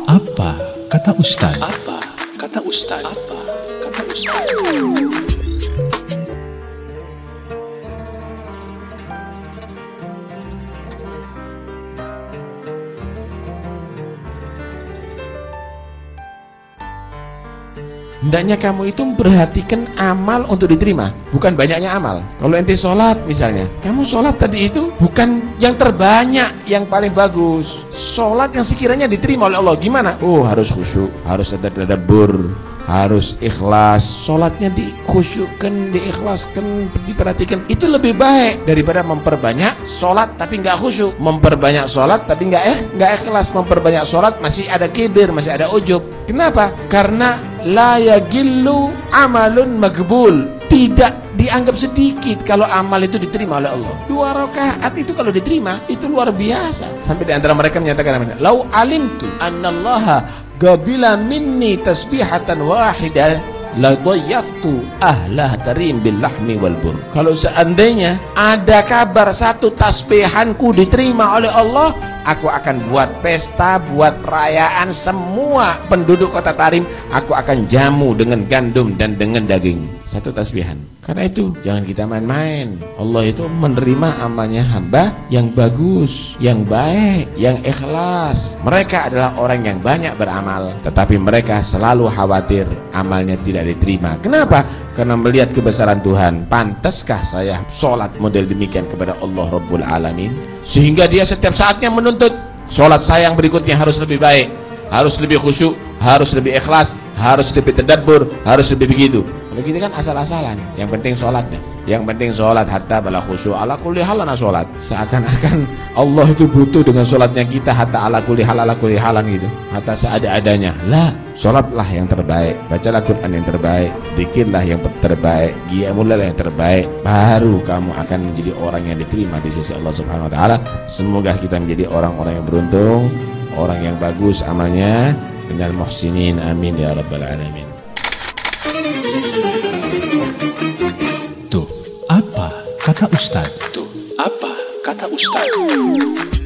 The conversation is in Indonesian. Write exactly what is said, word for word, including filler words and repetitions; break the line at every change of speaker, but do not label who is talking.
Apa kata Ustaz?
Apa kata Ustaz? Apa kata Ustaz?
Hendaknya kamu itu memperhatikan amal untuk diterima, bukan banyaknya amal. Kalau ente sholat misalnya, kamu sholat tadi itu bukan yang terbanyak, yang paling bagus. Sholat yang sekiranya diterima oleh Allah gimana? Oh, harus khusyuk, harus ada tadabbur, harus ikhlas. Sholatnya dikhusyukkan, diikhlaskan, diperhatikan. Itu lebih baik daripada memperbanyak sholat tapi nggak khusyuk, memperbanyak sholat tapi nggak eh nggak ikhlas, memperbanyak sholat masih ada kibir, masih ada ujub. Kenapa? Karena la yagillu amalun magbul, tidak dianggap sedikit kalau amal itu diterima oleh Allah. Dua rakaat itu kalau diterima itu luar biasa. Sampai di antara mereka menyatakan, lau alimtu annallaha qabila minni tasbihatan wahidah la dhayyaftu ahlah tarim bil lahmi wal bur. Kalau seandainya ada kabar satu tasbihanku diterima oleh Allah, aku akan buat pesta, buat perayaan, semua penduduk kota Tarim aku akan jamu dengan gandum dan dengan daging. Satu tasbihan. Karena itu jangan kita main-main. Allah itu menerima amalnya hamba yang bagus, yang baik, yang ikhlas. Mereka adalah orang yang banyak beramal, tetapi mereka selalu khawatir amalnya tidak diterima. Kenapa? Karena melihat kebesaran Tuhan. Pantaskah saya sholat model demikian kepada Allah Rabbul Alamin? Sehingga dia setiap saatnya menuntut sholat saya yang berikutnya harus lebih baik, harus lebih khusyuk, harus lebih ikhlas, harus lebih tadabbur, harus lebih begitu. Kalau gitu kan asal-asalan. Yang penting sholatnya, yang penting sholat hatta bala khusyuk ala kulli halana sholat. Seakan-akan Allah itu butuh dengan sholatnya kita hatta ala kulli hal ala kulli halan gitu, hatta seada-adanya. Lah, sholatlah yang terbaik, bacalah Quran yang terbaik, zikirlah yang terbaik, qiyamul yang terbaik, baru kamu akan menjadi orang yang diterima di sisi Allah Subhanahu wa taala. Semoga kita menjadi orang-orang yang beruntung, orang yang bagus amalnya, minal muhsinin, amin ya rabbal alamin.
Tuh, apa kata Ustaz?
Tuh, apa kata Ustaz?